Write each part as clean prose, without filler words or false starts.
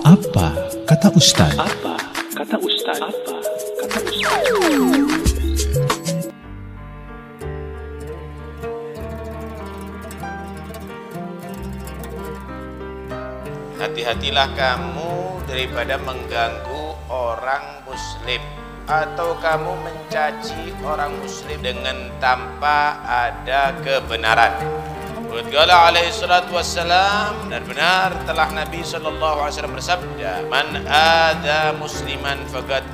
Apa kata Ustaz? Apa kata Ustaz? Apa kata Ustaz? Hati-hatilah kamu daripada mengganggu orang muslim atau kamu mencaci orang muslim dengan tanpa ada kebenaran. Qala alaihi salatu wassalam, benar-benar telah Nabi SAW bersabda, man adza musliman faqad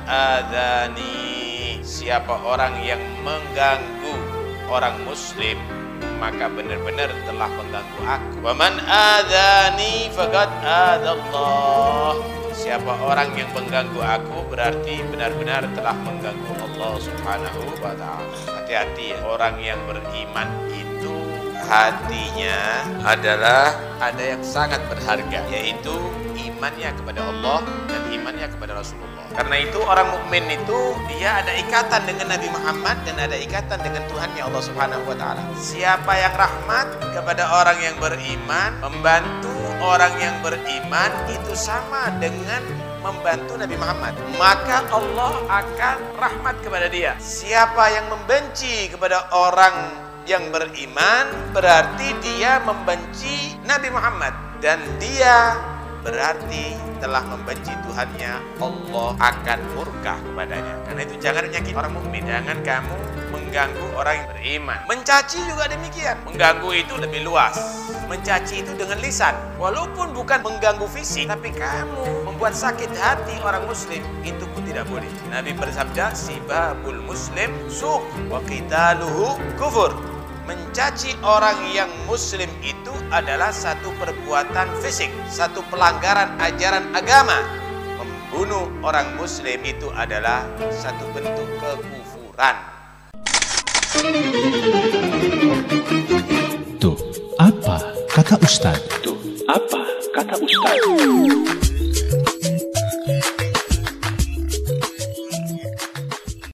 adzani. Siapa orang yang mengganggu orang muslim, maka benar-benar telah mengganggu aku. Wa man adzani faqad adzallah. Siapa orang yang mengganggu aku berarti benar-benar telah mengganggu Allah Subhanahu wa taala. Hati-hati ya, orang yang beriman itu hatinya adalah ada yang sangat berharga, yaitu imannya kepada Allah dan imannya kepada Rasulullah. Karena itu orang mukmin itu dia ada ikatan dengan Nabi Muhammad dan ada ikatan dengan Tuhannya Allah Subhanahu wa taala. Siapa yang rahmat kepada orang yang beriman, membantu orang yang beriman, itu sama dengan membantu Nabi Muhammad, maka Allah akan rahmat kepada dia. Siapa yang membenci kepada orang yang beriman, berarti dia membenci Nabi Muhammad dan dia berarti telah membenci Tuhannya. Allah akan murka kepadanya. Karena itu jangan menyakiti orang mukmin, jangan kamu mengganggu orang yang beriman. Mencaci juga demikian. Mengganggu itu lebih luas. Mencaci itu dengan lisan, walaupun bukan mengganggu fisik, tapi kamu membuat sakit hati orang muslim, itu pun tidak boleh. Nabi bersabda, sibabul muslim suq wa qitaluhu kufur. Mencaci orang yang muslim itu adalah satu perbuatan fisik, satu pelanggaran ajaran agama. Membunuh orang muslim itu adalah satu bentuk kekufuran. Tuh, apa kata Ustaz? Tuh, apa kata Ustaz?